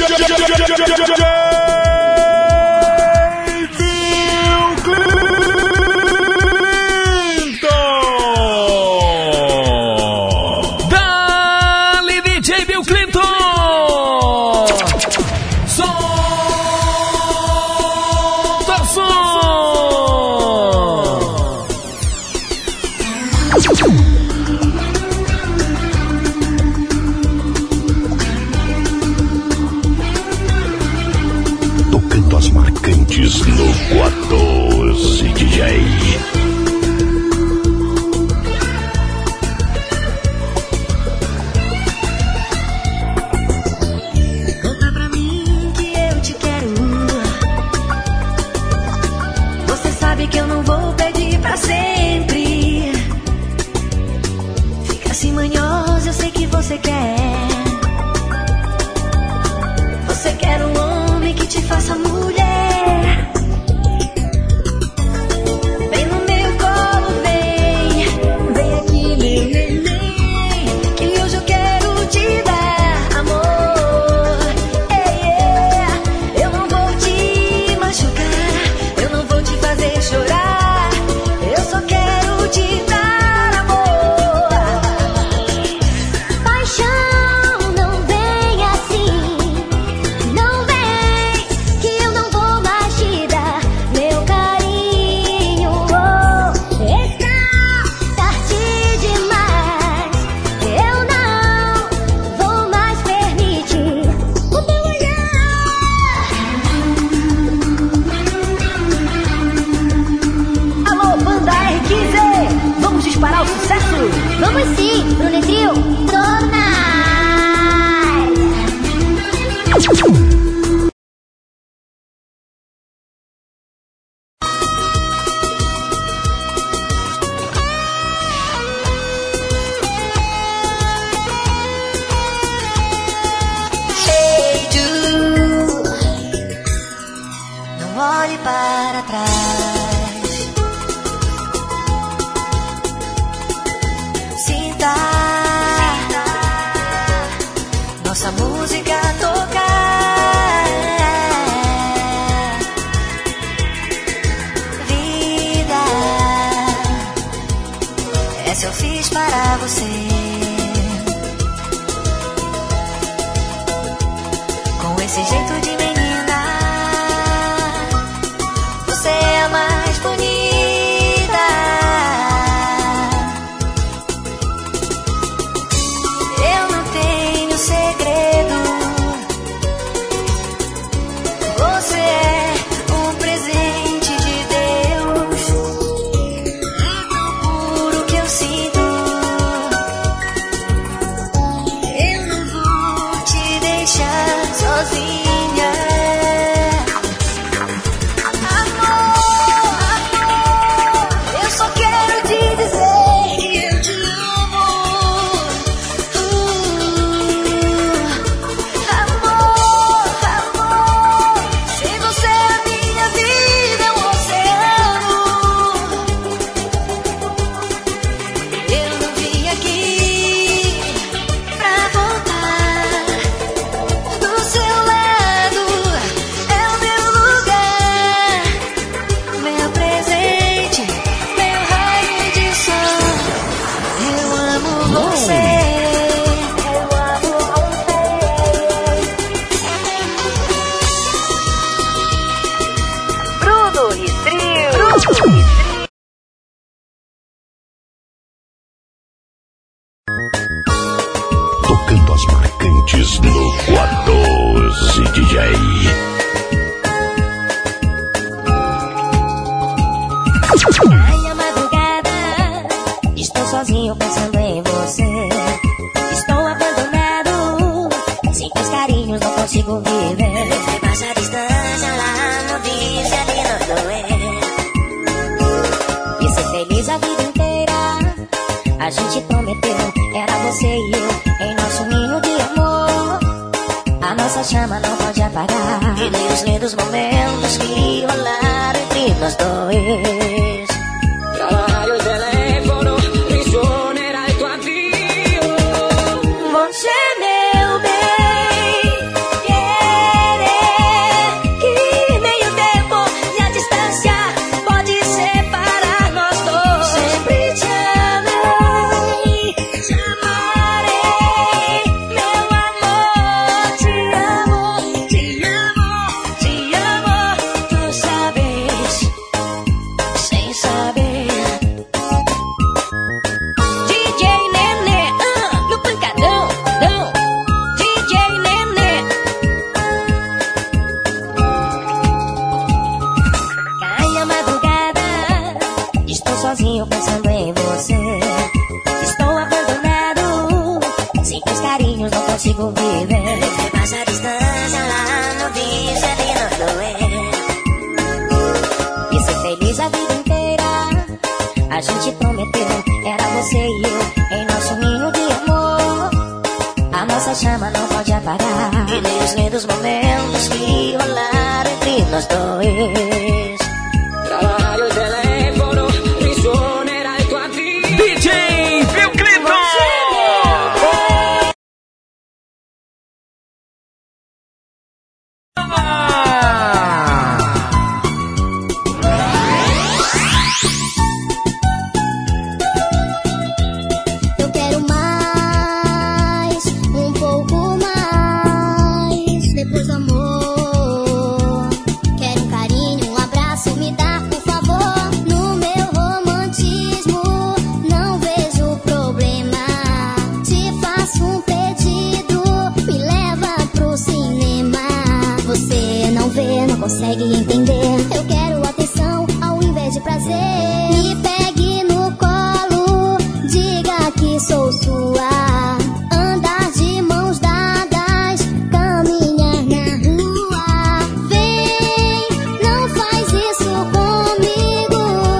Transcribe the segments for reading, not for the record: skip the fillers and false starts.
Você, meu bem, yeah. sozinhos não consigo viver. Que passa a distância lá no vício é de nós doer. E ser feliz a vida inteira, a gente prometeu, era você e eu, em nosso ninho de amor. A nossa chama não pode apagar, e nem os lindos momentos que rolaram entre nós dois. Trabalho, teléfono, prisioneira e tua vida. DJ Bill Clinton. Eu quero mais, um pouco mais, depois do amor. Quero um carinho, um abraço, me dá, por favor. No meu romantismo, não vejo problema. Te faço um pedido, me leva pro cinema. Você não vê, não consegue entender. Eu quero atenção ao invés de prazer. Me pegue no colo, diga que sou sua. Andar de mãos dadas, caminhar na rua. Vem, não faz isso comigo.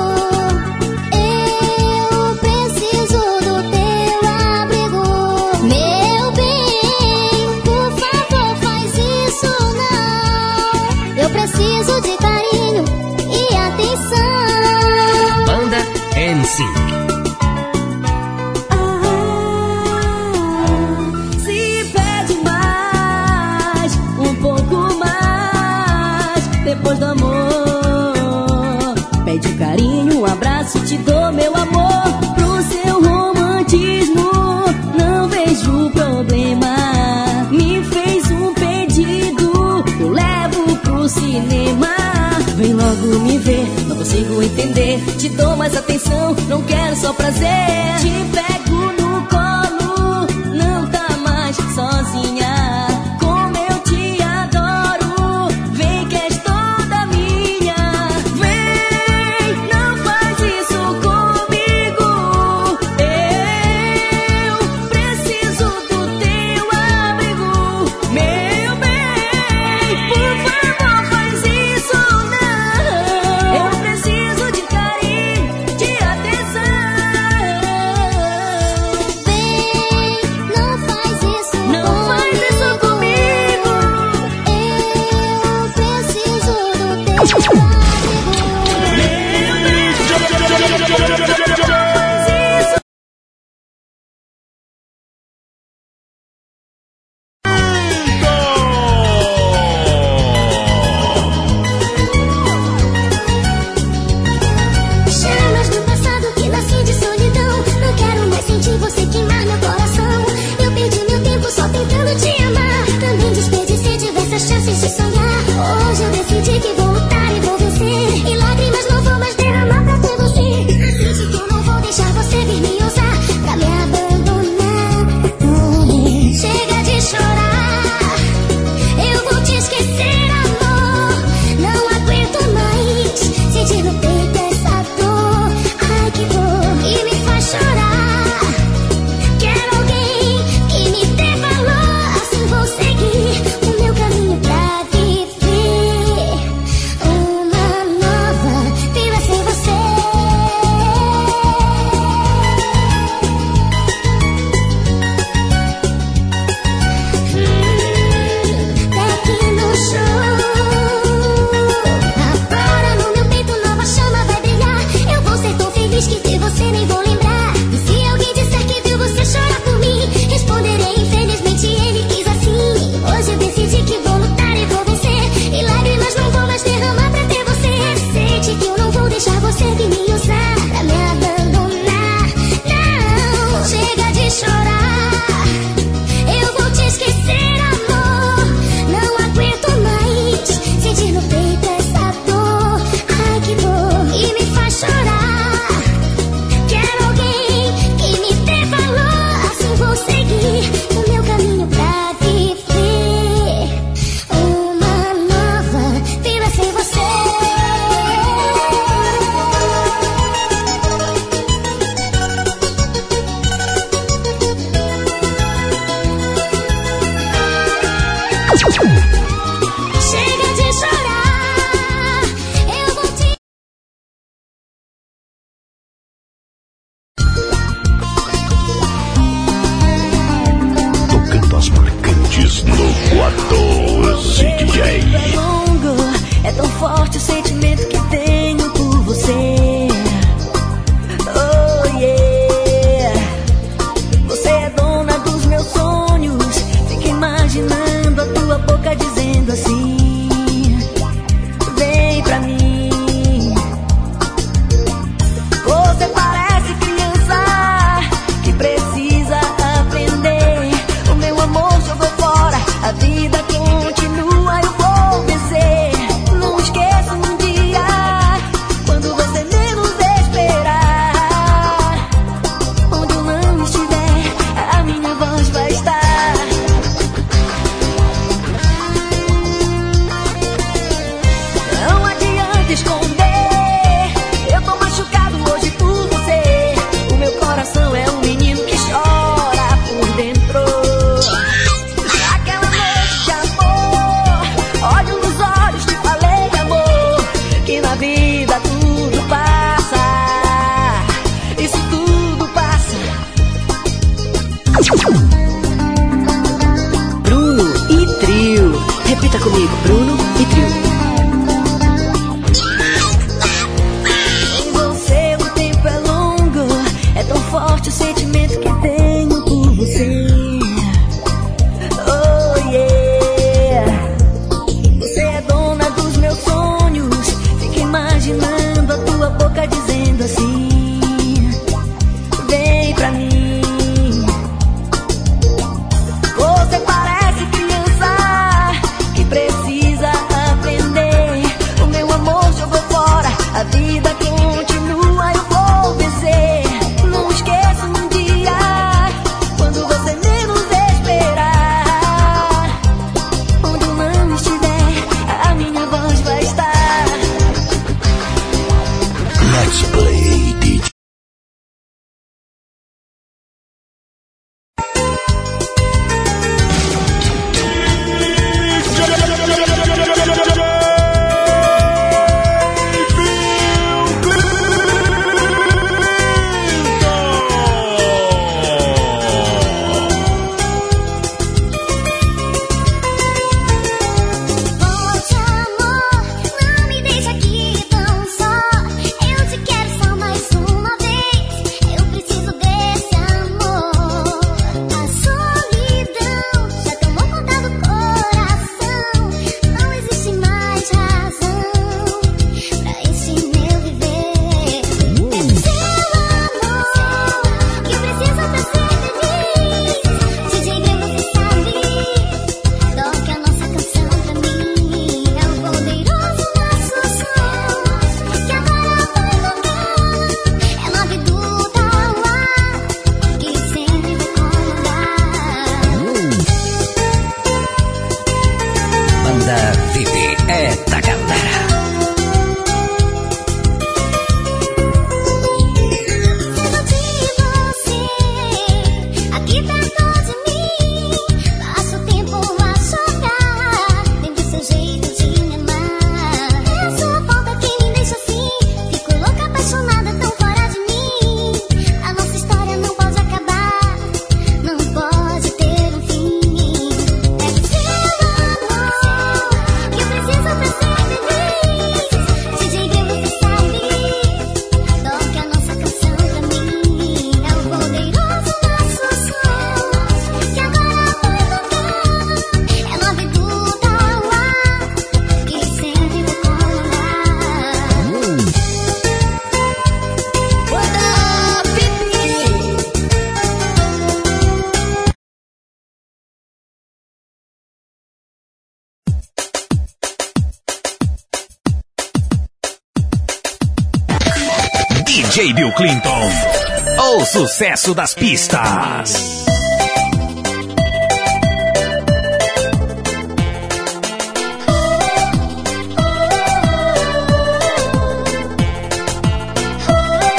Eu preciso do teu abrigo. Meu bem, por favor, faz isso não. Eu preciso de carinho e atenção. Banda NSYNC. Se pede mais, um pouco mais, depois do amor. Pede um carinho, um abraço, te dou meu amor. Pro seu romantismo, não vejo problema. Me fez um pedido, eu levo pro cinema. Vem logo me ver, não consigo entender. Te dou mais atenção, não quero só prazer. Te pego no colo, não tá mais sozinha. Como eu te adoro, vem que és toda minha. Vem, não faz isso comigo. Eu preciso do teu abrigo. Meu bem, por favor, faz isso não. Eu preciso de carinho, de atenção. Chega de chorar, eu vou te... Tocando as marcantes no 14 DJ. É tão forte o sentimento que tenho por você. Oh yeah. Você é dona dos meus sonhos. Fico imaginando a tua boca dizendo assim: vem pra mim. Você parece criança que precisa aprender. O meu amor jogou fora, a vida continua, eu vou vencer. Não esqueça um dia, quando você menos esperar. Onde eu não estiver, a minha voz vai estar. Não adianta esconder, eu tô machucado hoje por você. O meu coração é um menino que chora por dentro. Aquela noite de amor, olho nos olhos, te falei, amor, que na vida tudo passa. Isso tudo passa. Bruno e Trio. Repita comigo, Bruno e Trio. Sem você o tempo é longo. É tão forte o sentimento que tenho por você. Oh yeah. Você é dona dos meus sonhos. Fico imaginando a tua boca dizendo assim: vem pra mim. Você parece criança que precisa aprender. O meu amor jogou fora, a vida continua, eu vou vencer. Não esqueça um dia, quando você menos esperar. Onde eu não estiver, a minha voz vai estar. Let's play DJ. Volte, amor, não me deixe aqui tão só. Eu te quero só mais uma vez. Eu preciso desse amor. A solidão já tomou conta do coração. Não existe mais razão pra esse meu viver. É seu amor que eu preciso pra ser feliz. DJ Grego, você sabe. Toque a nossa canção pra mim. É o poderoso nosso som que agora vai tocar. É love do Tauá que sempre vai comandar. Banda VIP é da galera. Preciso de você aqui perto de mim. Passo o tempo a chorar. Lembro seu jeito de me amar. É a sua falta que me deixa assim. Fico louca, apaixonada, tão fora de mim. A nossa história não pode acabar. Não pode ter um fim. É seu amor que eu preciso pra ser feliz. DJ Grego, você sabe. Toque a nossa canção pra mim. É o poderoso nosso som que agora vai tocar. É love do Tauá que sempre vai comandar. Banda VIP. DJ Bill Clinton, o sucesso das pistas.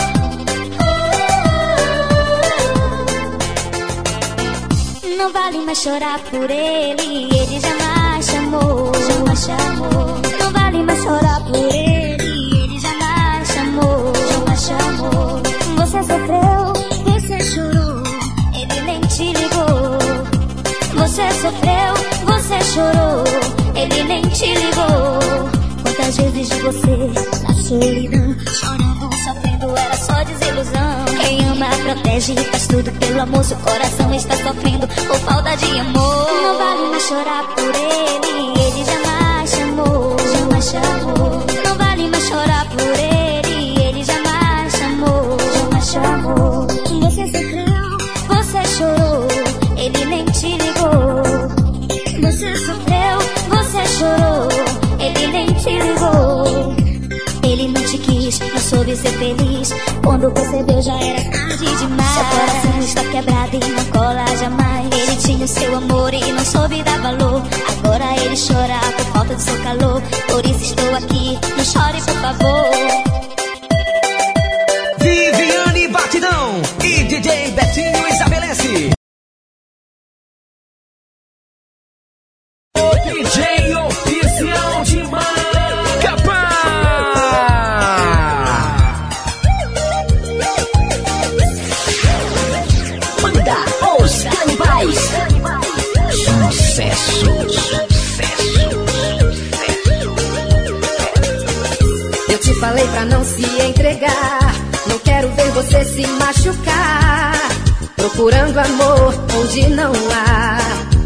Não vale mais mais chorar por ele, ele jamais chamou, jamais chamou. Não vale mais chorar por ele, ele jamais chamou, jamais chamou. Você sofreu, você chorou, ele nem te ligou. Você sofreu, você chorou, ele nem te ligou. Quantas vezes de você na solidão, chorando, sofrendo, era só desilusão. Quem ama protege, faz tudo pelo amor. Seu coração está sofrendo por falta de amor. Não vale mais chorar por ele, ele jamais chamou, jamais chamou. Não vale mais chorar por ele, ele jamais chamou, jamais chamou. Você sofreu, você chorou, ele nem te ligou. Você sofreu, você chorou, ele nem te ligou. Ele não te quis, não soube ser feliz. Quando percebeu já era tarde demais. Seu coração está quebrado e não cola jamais. Ele tinha o seu amor e não soube dar valor. Agora ele chora por falta do seu calor. Por isso estou aqui, não chore por favor. Viviane Batidão e DJ Betinho estabelece. O DJ oficial de Macapá. Manda os canibais. Sucesso. Eu te falei pra não se entregar. Não quero ver você se machucar, procurando amor onde não há.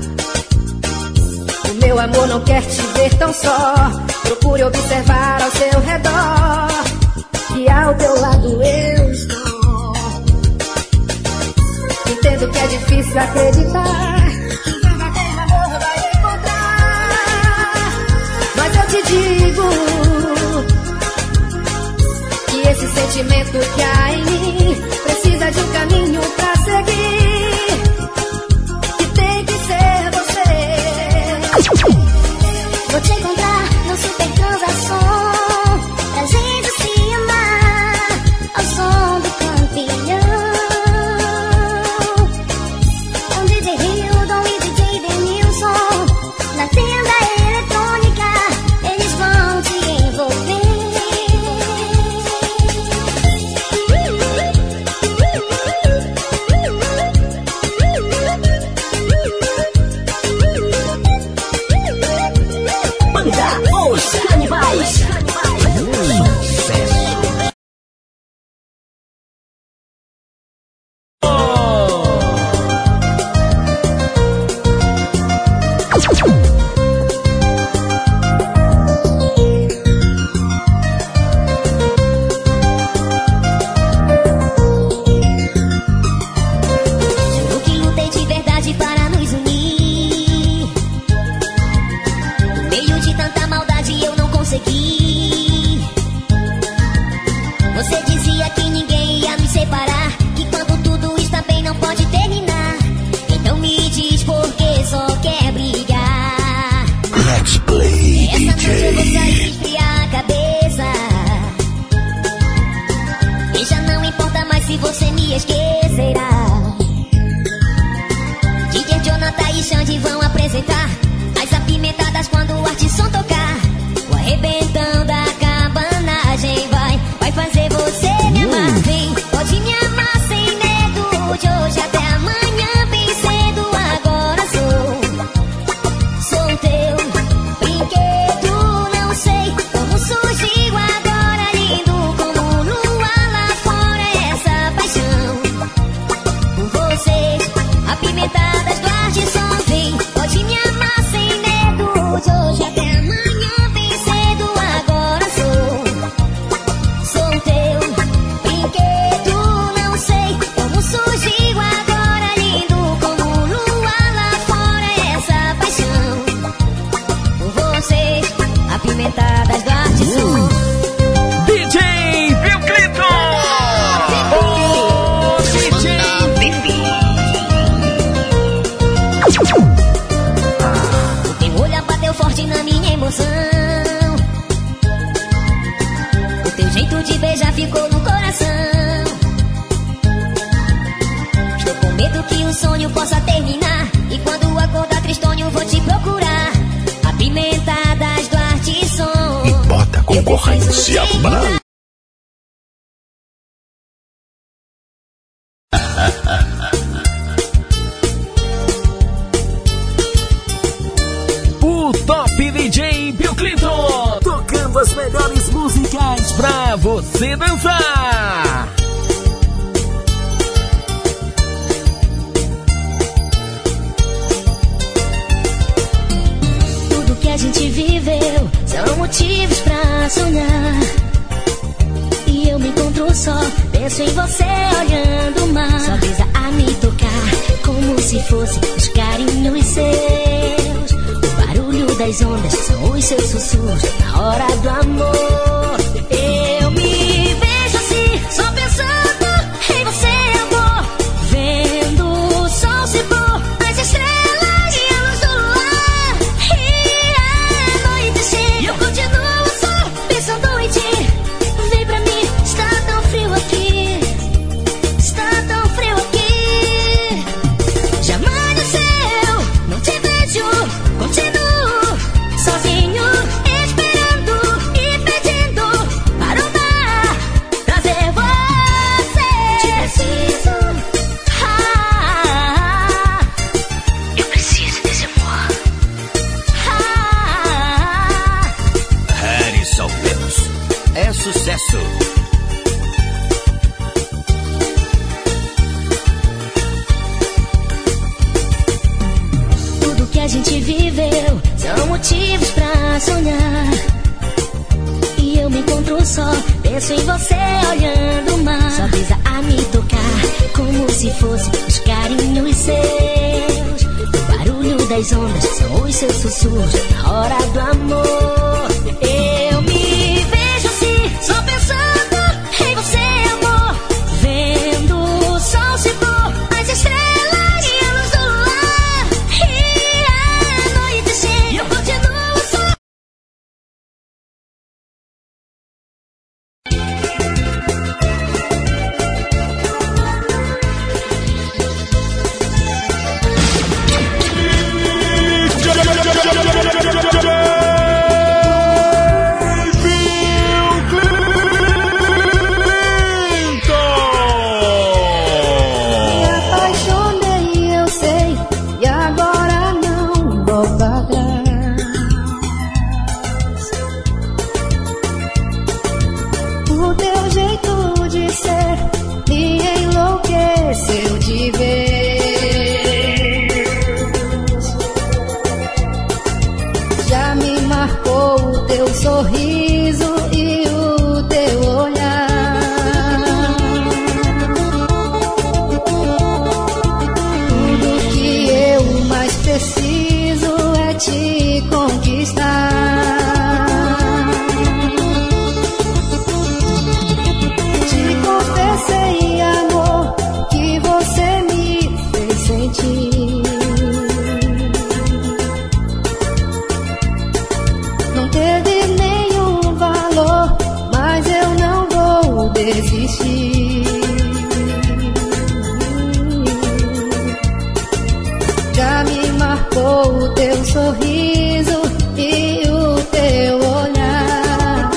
O meu amor não quer te ver tão só. Procure observar ao seu redor, que ao teu lado eu estou. Entendo que é difícil acreditar que verdadeiro amor vai encontrar, mas eu te digo que esse sentimento que há em mim precisa de um caminho pra seguir, que tem que ser você. Vou te encontrar no super transação, pra gente se amar ao som do campeão. Com DJ Hildon e DJ Denilson, na tenda eletrônica, eles vão te envolver. Manda os canibais. Juro que lutei de verdade para nos unir. No meio de tanta maldade eu não consegui. Você dizia que ninguém ia nos separar, que quando tudo está bem não pode terminar. Então me diz por que só quer brigar. Let's play, Essa noite eu vou sair DJ. esfriar a cabeça. E já não importa mais se você me esquecerá. DJ Jonathan e Xande vão apresentar as apimentadas quando o artisson tocar. O arrebentão da cabanagem vai fazer você me amar. Vem, pode me amar sem medo, de hoje até amanhã bem cedo. Agora sou teu brinquedo, não sei como surgiu agora, lindo como lua lá fora, essa paixão por vocês, apimentadas do artisson. Vem, pode me amar concorrência brava. O Top DJ Bill Clinton, tocando as melhores músicas pra você dançar. Tudo que a gente viveu são motivos pra sonhar. E eu me encontro só, penso em você olhando o mar. Só brisa a me tocar, como se fosse os carinhos seus. O barulho das ondas são os seus sussurros na hora do amor. Eu me vejo assim, só pensando em você, amor. Vendo o sol se pôr, as estrelas e a luz do luar. E a noite chega, e eu continuo só pensando em ti. Vem pra mim, está tão frio aqui, está tão frio aqui. Já amanheceu, não te vejo, continuo sozinho, esperando e pedindo para o mar trazer você. Te preciso, eu preciso desse amor. Harrison Pelos é sucesso. Tudo que a gente viveu são motivos pra sonhar. E eu me encontro só, penso em você olhando o mar. Só brisa a me tocar, como se fosse os carinhos seus. O barulho das ondas são os seus sussurros na hora do amor. Eu me vejo assim, só pensando em você, amor. Vendo o sol se pôr, as estrelas e a luz do luar. E a noite chega, e eu continuo só. Me apaixonei, eu sei, e agora não volto atrás. O teu jeito de ser me enlouqueceu de vez. Já me marcou o teu sorriso e o teu olhar. Tudo que eu mais preciso é te conquistar. Te confessei, amor, que você me fez sentir. Não teve nenhum valor, mas eu não vou desistir. Já me marcou o teu sorriso e o teu olhar.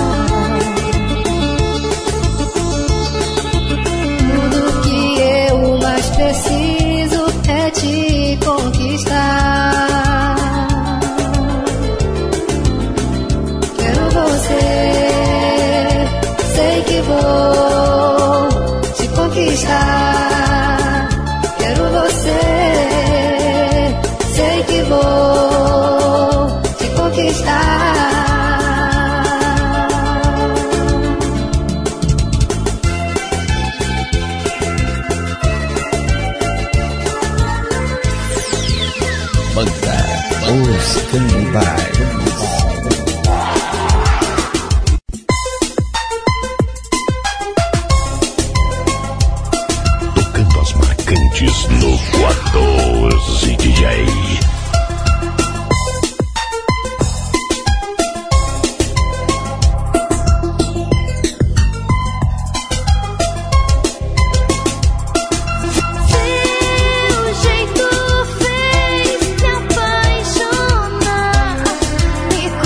Tudo que eu mais preciso é te conquistar. Quero você, sei que vou te conquistar. Quero você, sei que vou te conquistar. Os Canibais. Tocando as marcantes no 14 DJ. Seu jeito fez me apaixonar.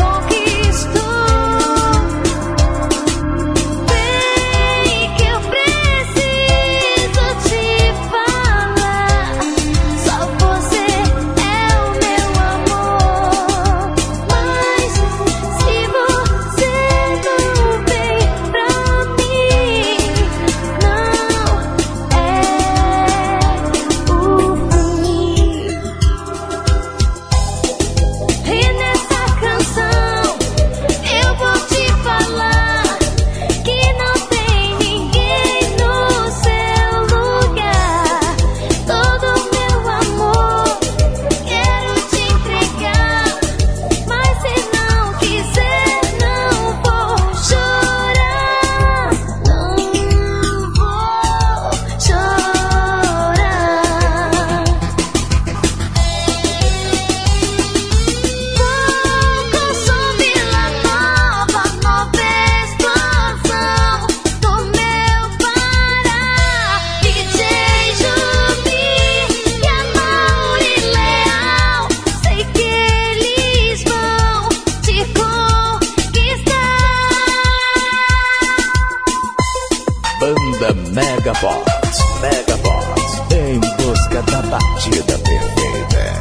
Megabots, em busca da batida perfeita.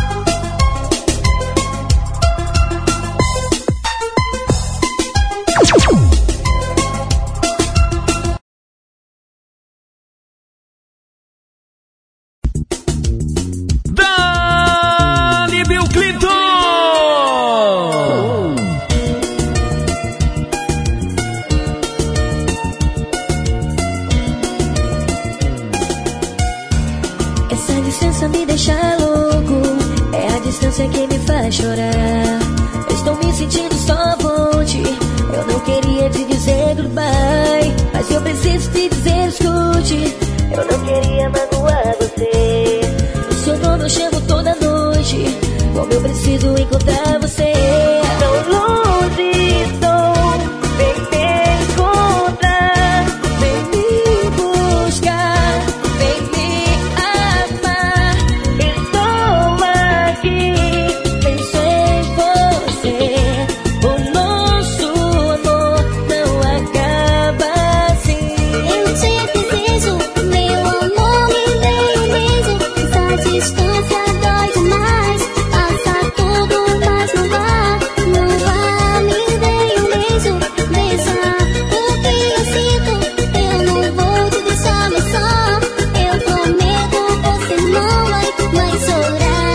Dali Bill Clinton! Essa distância me deixa louco, é a distância que me faz chorar. Eu estou me sentindo só volte, eu não queria te dizer goodbye, mas eu preciso te dizer escute, eu não queria magoar você. O seu nome eu chamo toda noite, como eu preciso encontrar você. Tão longe estou, vem me encontrar, vem me buscar, vem me amar. Estou aqui, penso em você. O nosso amor não acaba assim. Eu te preciso, meu amor, me dê um beijo. Essa distância dói demais. Passa tudo, mas não vá, me dê um beijo. Deixa o que eu sinto, eu não vou te deixar mais só. Eu prometo, você não vai mais chorar.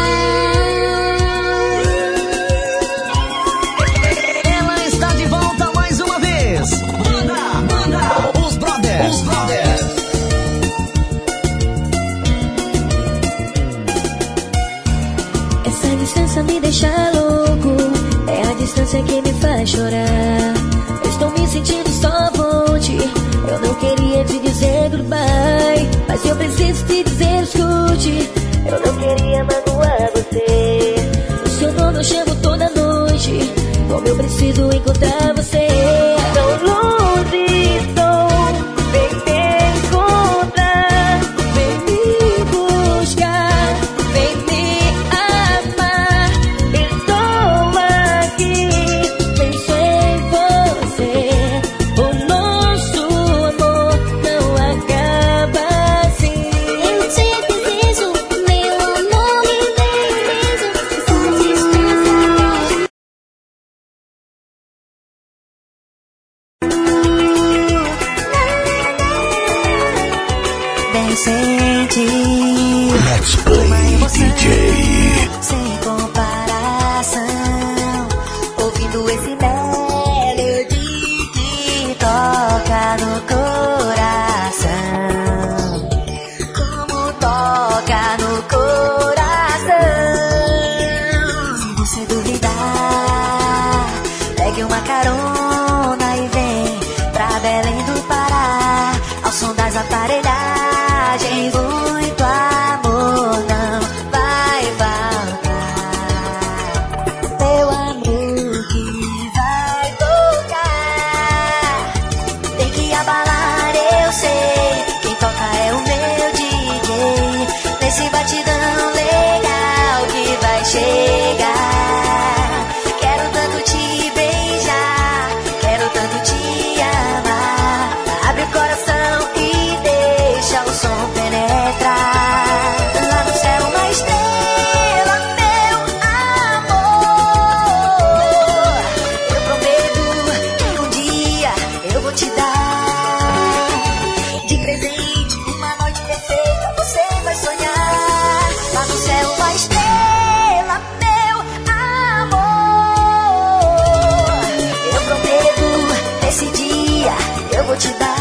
Ela está de volta mais uma vez. Manda, os brothers. Essa distância me deixa louco, é a distância que me faz chorar. Eu estou me sentindo só volte, eu não queria te dizer goodbye, mas eu preciso te dizer escute, eu não queria magoar você. O seu nome eu chamo toda noite, como eu preciso encontrar você. Tão longe estou, vem me encontrar, vem me buscar, vem me amar. Estou aqui, penso em você. O nosso amor não acaba assim. Eu te preciso, meu amor, me dê um beijo. Essa distância dói. Bem sentir Let's play DJ. sem comparação, ouvindo esse melody que toca no coração, como toca no coração. Se você duvidar, pegue uma carona e vem pra Belém do Pará, ao som das aparelhagens. Muito amor não vai faltar, meu amor que vai tocar. Tem que abalar, eu sei, quem toca é o meu DJ. Nesse batidão legal que vai chegar. Quero tanto te beijar, quero tanto te amar. Abre o coração e deixa o som penetrar. Lá no céu uma estrela, meu amor. Eu prometo que um dia eu vou te dar de presente uma noite perfeita, você vai sonhar. Lá no céu uma estrela, meu amor. Eu prometo, nesse dia eu vou te dar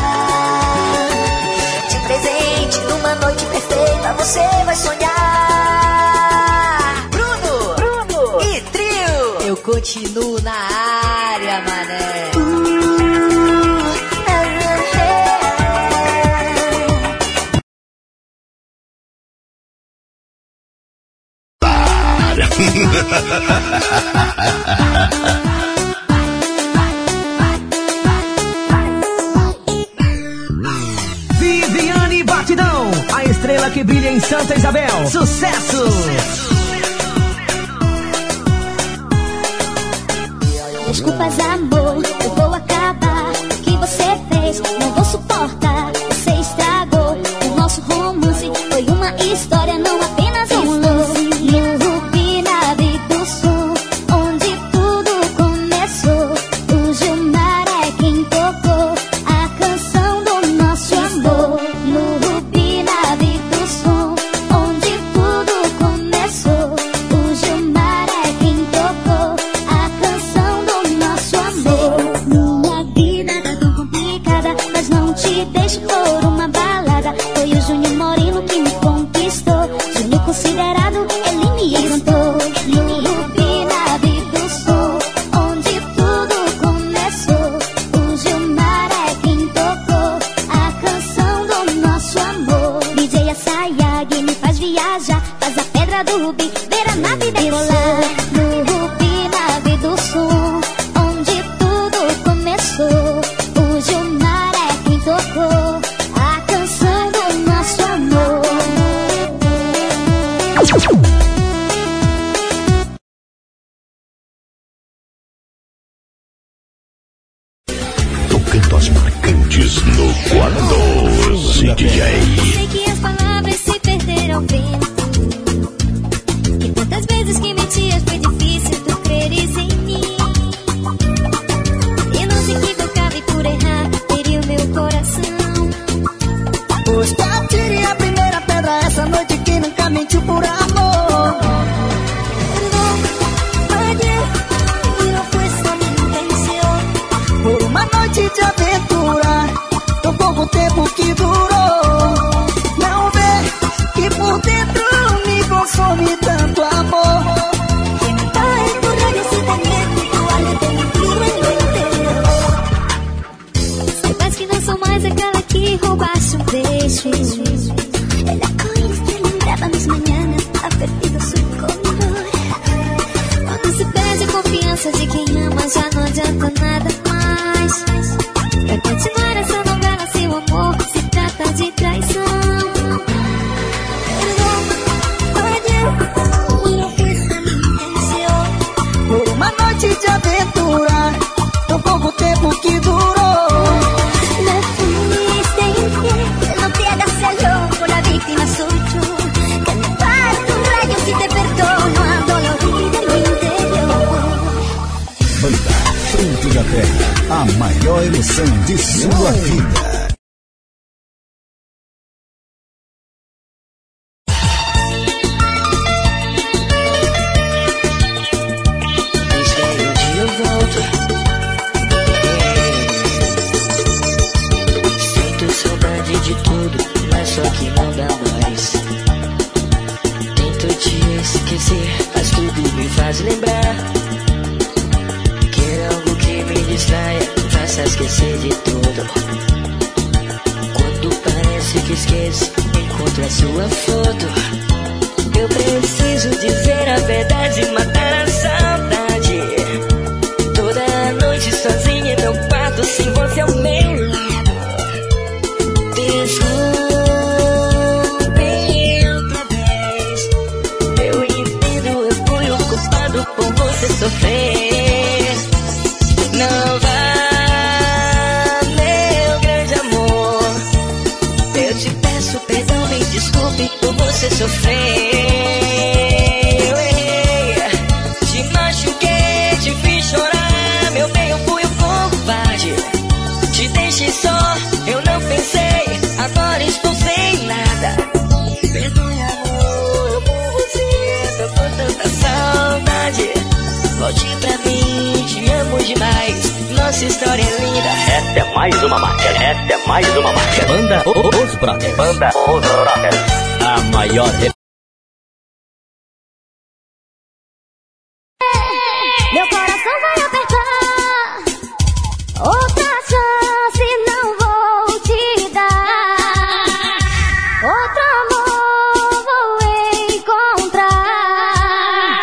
de presente numa noite perfeita, você vai sonhar. Bruno e Trio. Eu continuo na área, mané. Viviane Batidão, a estrela que brilha em Santa Isabel. Sucesso! Desculpas, amor, eu vou acabar. O que você fez, não vou suportar. Você Terra, a maior emoção de sua vida. Sinto saudade de tudo, mas só que não dá mais. Tento te esquecer, mas tudo me faz lembrar. Quero algo que me distraia, faça esquecer de tudo. Quando parece que esqueço, encontro a sua foto. Eu preciso dizer a verdade e matar a saudade. Toda noite sozinha em meu quarto, sem você ao meu lado. Desculpe outra vez. Eu entendo, eu fui o culpado por você sofrer. Não vá, meu grande amor. Eu te peço perdão, me desculpe por você sofrer. Eu errei, te machuquei, te fiz chorar. Meu bem, eu fui o covarde. Te deixei só, eu não pensei. Agora estou sem nada. Perdoe, amor, eu por você. Tô com tanta saudade. Volte pra mim, te amo demais. Nossa história é linda. Esta é mais uma marca. Esta é mais uma marca. Banda Os Brothers. Banda Os Brothers. A maior. Meu coração vai apertar. Outra chance não vou te dar. Outro amor vou encontrar.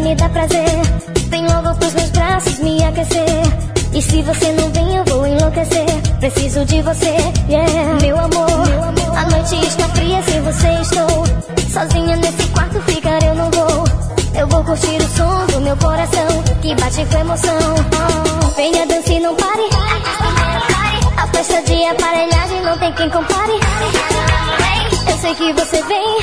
me dá prazer. Vem logo pros meus braços me aquecer. E se você não vem eu vou enlouquecer. Preciso de você, yeah. Meu amor, a noite está fria, sem você estou sozinha nesse quarto, ficar eu não vou. Eu vou curtir o som do meu coração, que bate com emoção. Venha, dance e não pare. A festa de aparelhagem não tem quem compare. Eu sei que você vem.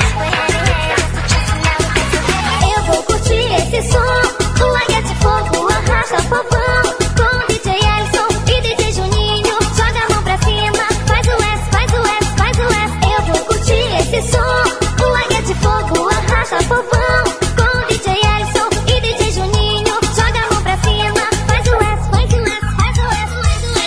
Eu vou curtir esse som. Larga de fogo, arrasta povão. Com DJ Ellison e DJ Juninho. Joga a mão pra cima, faz o S, faz o S, faz o S. Eu vou curtir esse som. Larga de fogo, arrasta povão. Com DJ Ellison e DJ Juninho. Joga a mão pra cima, faz o S, faz o S, faz o S, faz o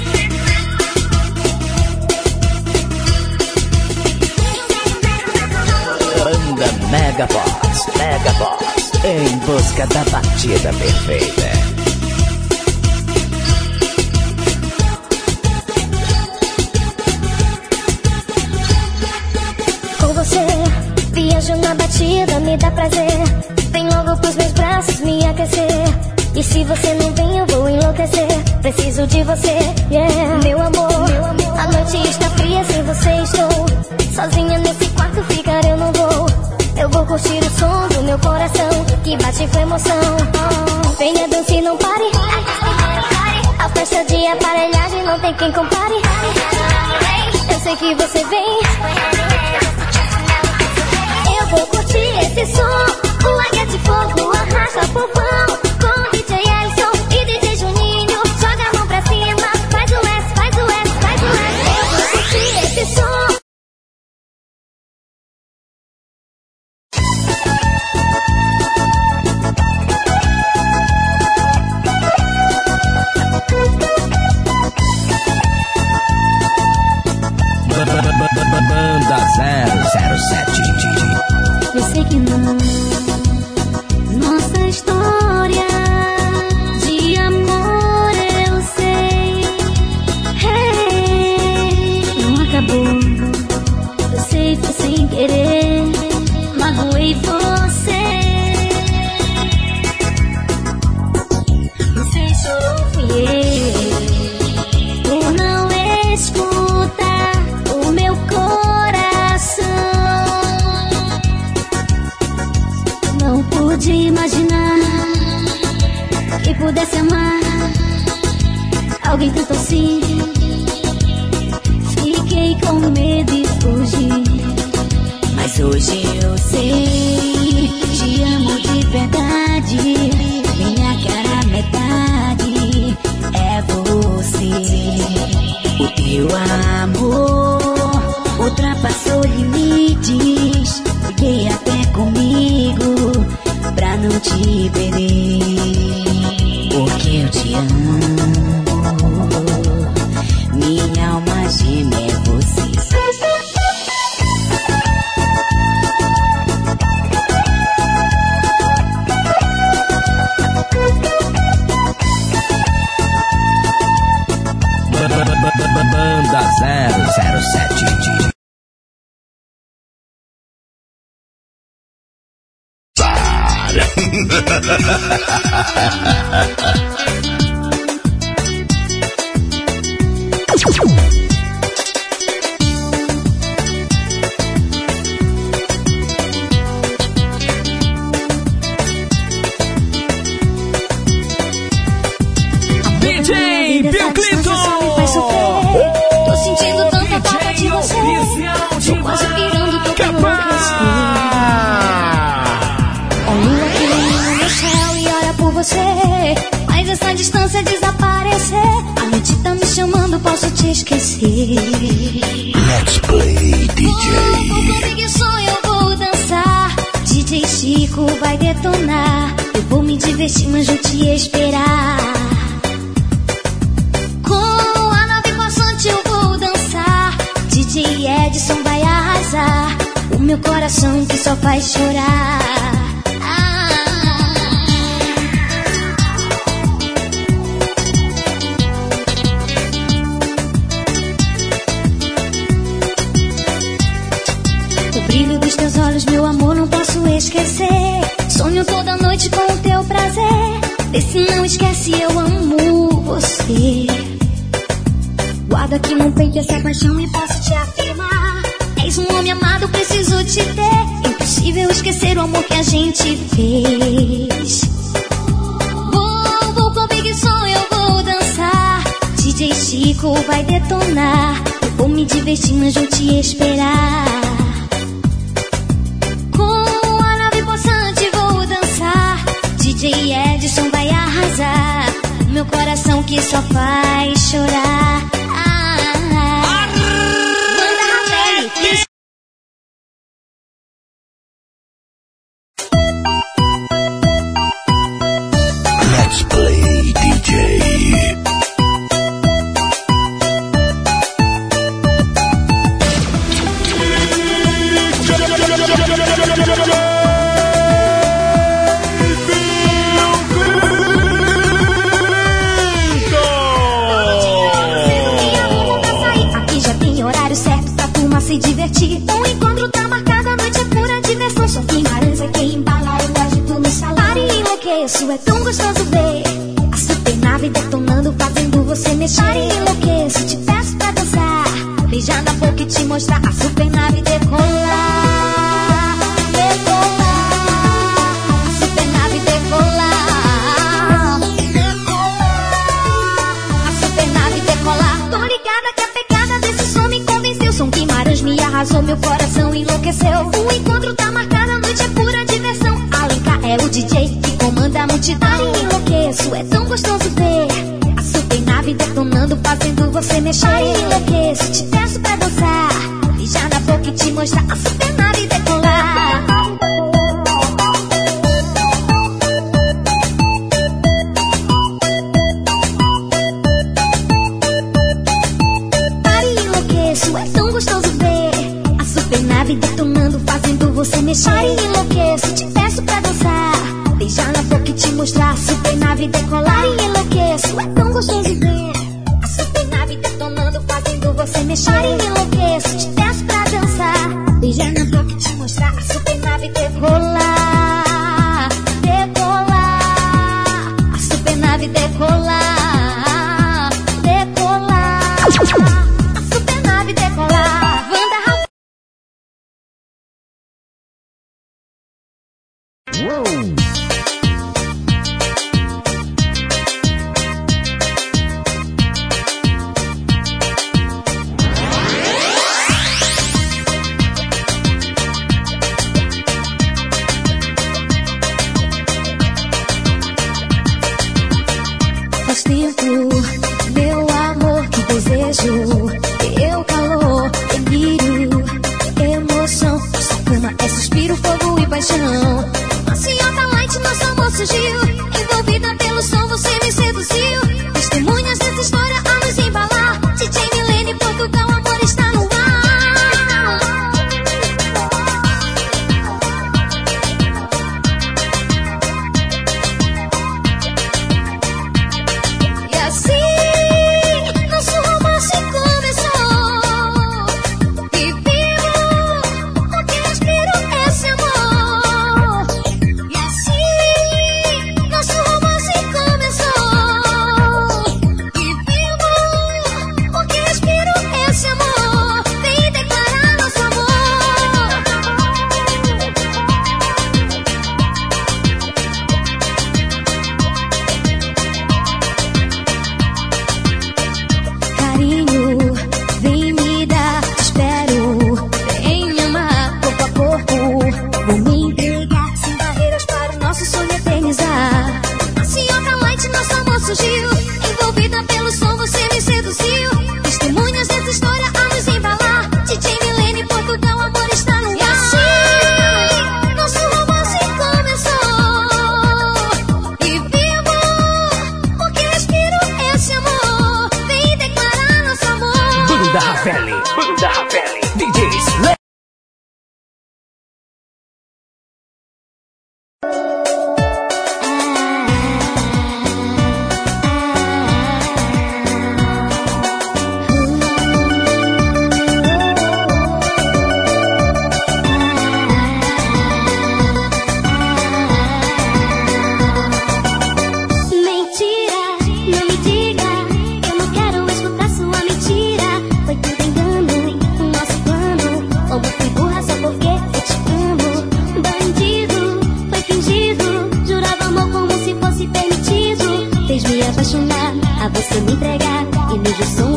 S. Banda Megabox, em busca da batida perfeita. Com você, viajo na batida, me dá prazer. Vem logo pros meus braços me aquecer. E se você não vem eu vou enlouquecer. Preciso de você, yeah. Meu amor, a noite está fria, sem você estou sozinha nesse quarto, ficar eu não vou. Eu vou curtir o som do meu coração, que bate com emoção. Venha, dance e não pare. A festa de aparelhagem não tem quem compare. Eu sei que você vem. Eu vou curtir esse som. Larga de fogo, arrasta povão. Com DJ Ellison e DJ Juninho. Joga a mão pra cima, faz o S, faz o S, faz o S. Eu vou curtir esse som. Banda 007. Eu sei que não. Nossa história de amor eu sei. Hey, não acabou. Eu sei, foi sem querer. Magoei você. Não sei, chorou, fui eu. Por não escutar o meu coração. Não pude imaginar que pudesse amar alguém tanto assim. Fiquei com medo e fugi. Mas hoje eu sei, te amo de verdade. Minha cara metade é você. O teu amor ultrapassou limites. Fiquei até comigo pra não te perder. Porque eu te amo. Minha alma gêmea é você. Banda 007. DJ Bill Clinton. Tô sentindo tanta falta de você. Tô quase pirando, tô com olho aqui no meu céu e ora por você. Mas essa distância desaparecer. A noite tá me chamando, posso te esquecer. Let's play, DJ. Com preguiça eu vou dançar. DJ Chico vai detonar. Eu vou me divertir, mas vou te esperar. Com a nave passante eu vou dançar. DJ Edson vai arrasar. O meu coração que só faz chorar. O brilho dos teus olhos, meu amor, não posso esquecer. Sonho toda noite com o Vê se não esquece, eu amo você. Guarda aqui no peito essa paixão e posso te afirmar. És um homem amado, preciso te ter. Impossível esquecer o amor que a gente fez. Vou com Big Som, eu vou dançar. DJ Chico vai detonar. Eu vou me divertir, mas vou te esperar. Com a nave possante vou dançar. DJ Edson vai arrasar. Meu coração que só faz chorar. Let's play, DJ. Aqui já tem horário certo pra turma se divertir. O encontro tá marcado, a noite é pura diversão. Só Guimarães é quem embala, eu agito no salão. Pare e enlouqueço, é tão gostoso ver a supernave detonando, fazendo você mexer. Pare e enlouqueço, te peço pra dançar. Beijar na boca e te mostrar a supernave decolar. Arrasou, meu coração enlouqueceu. O encontro tá marcado, a noite é pura diversão. Alencar é o DJ que comanda a multidão. Pare e enlouqueço, é tão gostoso ver a supernave detonando, fazendo você mexer. Pare e enlouqueço, te peço pra dançar. Beijar na boca e te mostrar a supernave decolar. Pare e enlouqueço, é tão gostoso ver a supernave detonando, fazendo você mexer. Pare e enlouqueço, te peço pra dançar. Beijar na boca e te mostrar a supernave decolar. Pare e enlouqueço, é tão gostoso ver a supernave detonando, fazendo você mexer. Pare e enlouqueço, te peço pra dançar. Beijar na boca e te mostrar a supernave decolar. Decolar, a supernave decolar. Decolar, a supernave decolar. Wanda faz tempo, meu amor, que desejo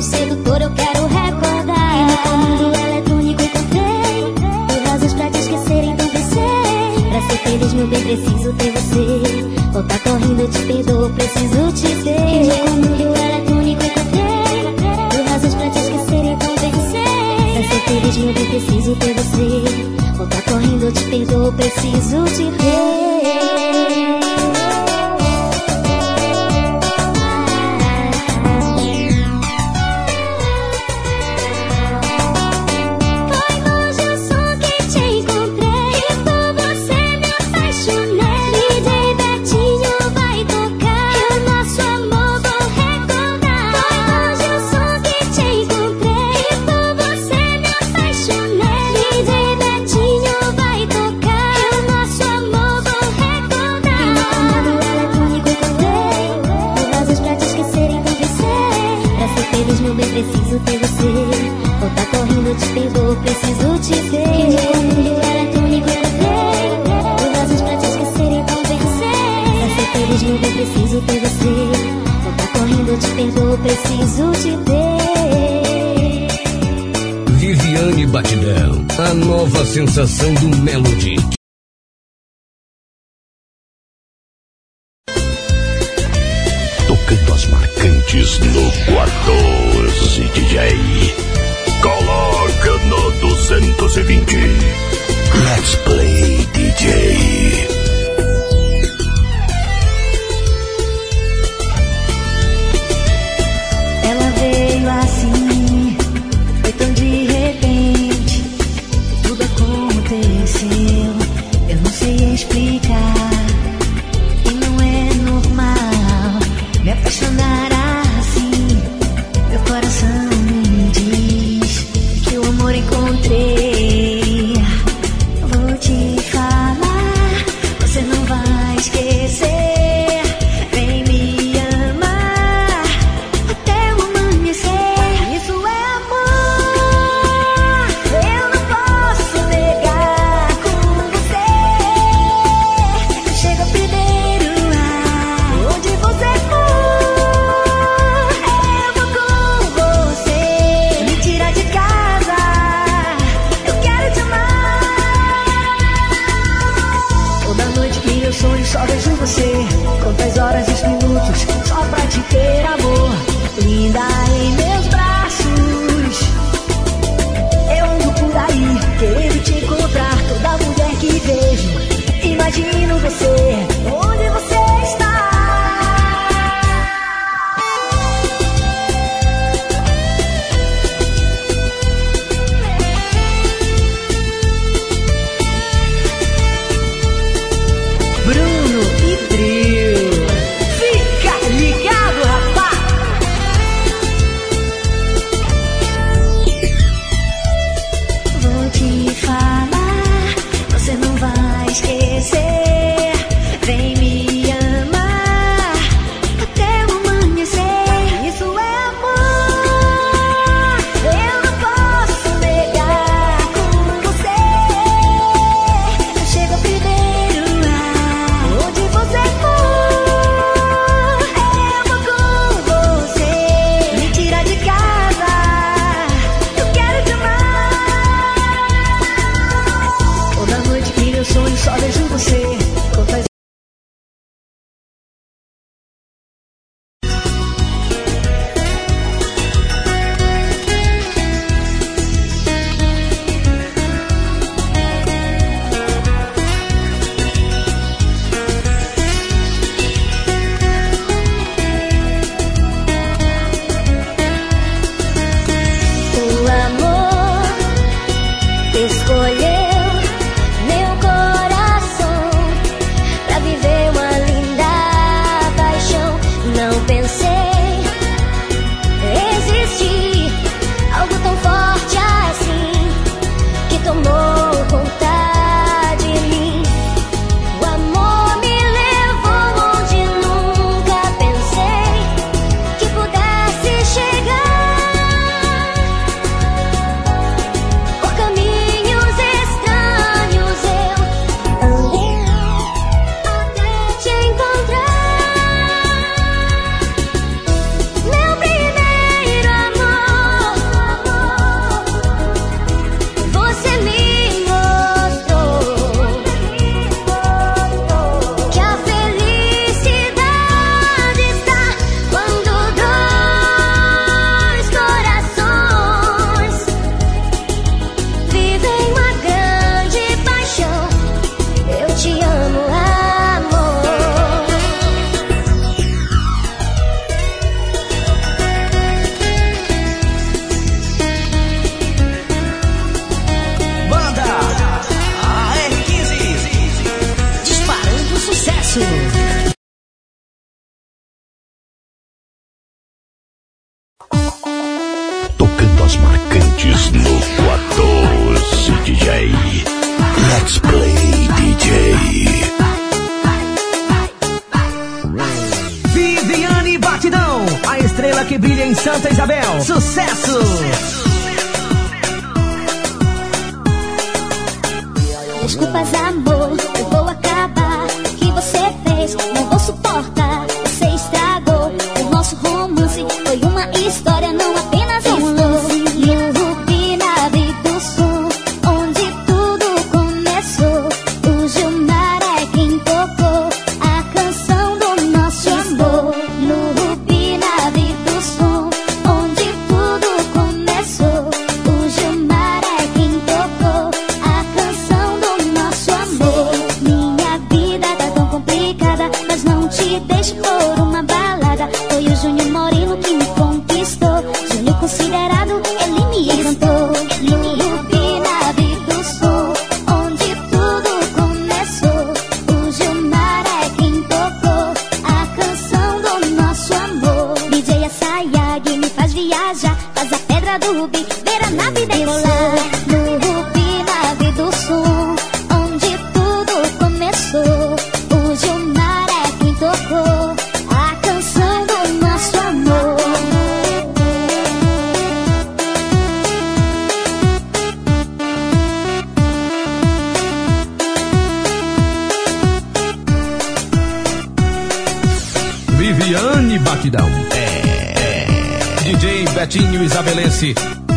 como sedutor eu quero recordar. E no comando eletrônico encontrei razões pra te esquecer, então pensei. Pra ser feliz, meu bem, preciso ter você. Voltar correndo, eu te perdoo, preciso te ter. E no comando eletrônico encontrei razões pra te esquecer, então pensei. Pra ser feliz, meu bem, preciso ter você. Voltar correndo, eu te perdoo, preciso te ter. Preciso ter você. Voltar correndo, eu te perdoo, preciso te ter. Que no comando eletrônico eu entrei razões pra te esquecer, então pensei. Pra ser feliz, meu bem, preciso ter você. Voltar correndo, eu te perdoo, preciso te ter. Viviane Batidão, a nova sensação do Melody. Tocando as marcantes no quarto. DJ, coloca no 220. Let's play, DJ. Ela veio assim, foi tão de repente. Tudo aconteceu, eu não sei explicar. E não é normal me apaixonar assim. Pontos marcantes no 14 DJ. Let's play DJ. Viviane Batidão, a estrela que brilha em Santa Isabel. Sucesso! Desculpas, amor, eu vou acabar. O que você fez, não vou suportar. Você estragou o nosso romance. Foi uma história, não apenas um lance. No Pinave do Sul, onde tudo começou. O Gilmar é quem tocou a canção do nosso amor. No Pinave do Sul, onde tudo começou. O Gilmar é quem tocou a canção do nosso amor. Minha vida tá tão complicada, mas não te deixo por uma balada. Foi o Júnior Moreno que me conquistou. Júnior considerado, ele me encantou. No Pinave do Sul, onde tudo começou. O Gilmar é quem tocou a canção do nosso amor. DJ Sayag me faz viajar, faz a pedra do Rubi, ver a nave decolar. No Pinave do Sul, onde tudo começou. O Gilmar é quem tocou a canção do nosso amor. Viviane Batidão. DJ Betinho Isabelense.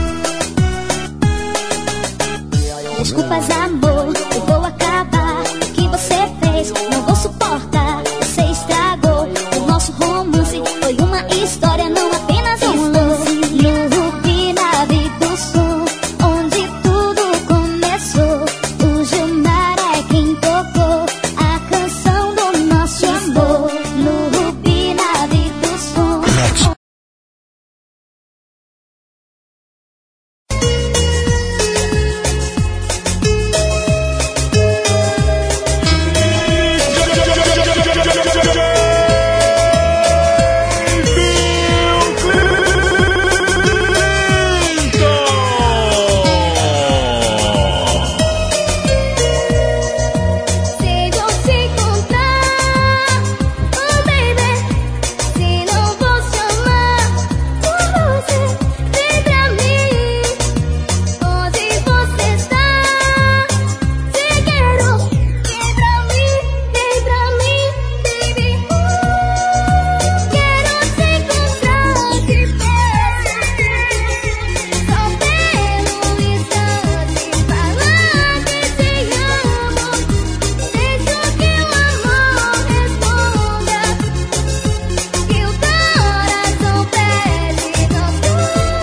Desculpas, amor, eu vou acabar. O que você fez, não vou suportar. Você estragou o nosso romance. Foi uma história, não apenas um lance. No Pinave do Sul, onde tudo começou. O Gilmar é quem tocou a canção do nosso amor. No Pinave do Sul. Se você encontrar, oh baby, se não vou chamar por você, vem pra mim, onde você está? Se quero, vem pra mim, baby. Quero te encontrar de perto, só pelo instante, falar que te amo. Deixa que o amor responda, que o coração pede tanto.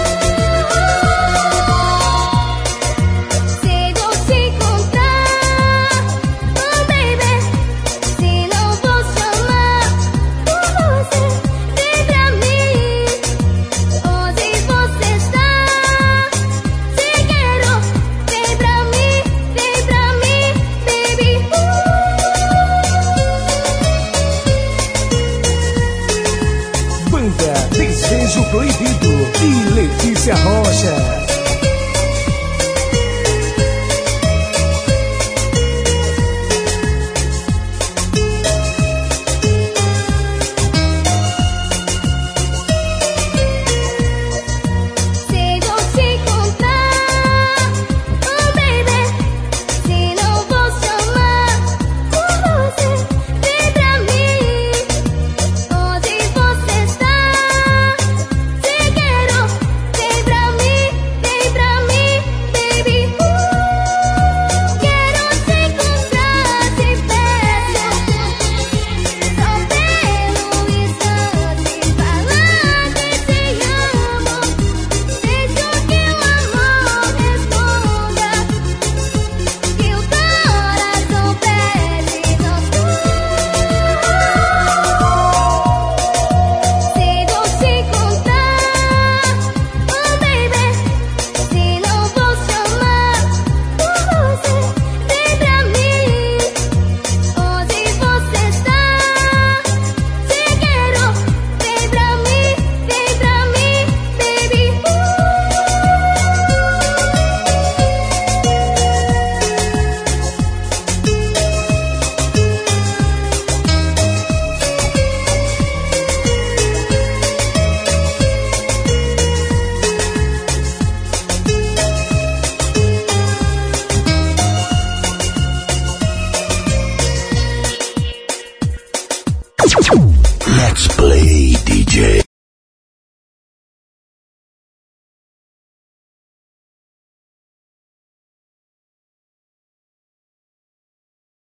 Se você encontrar, oh baby, se não vou chamar por você, vem pra mim, onde você está? Se quero, vem pra mim, baby. Banda Desejo Proibido e Letícia Rocha. Se você encontrar, oh baby, se não vou chamar por você, vem pra mim, onde você está? Se quero, vem pra mim, Let's play, DJ.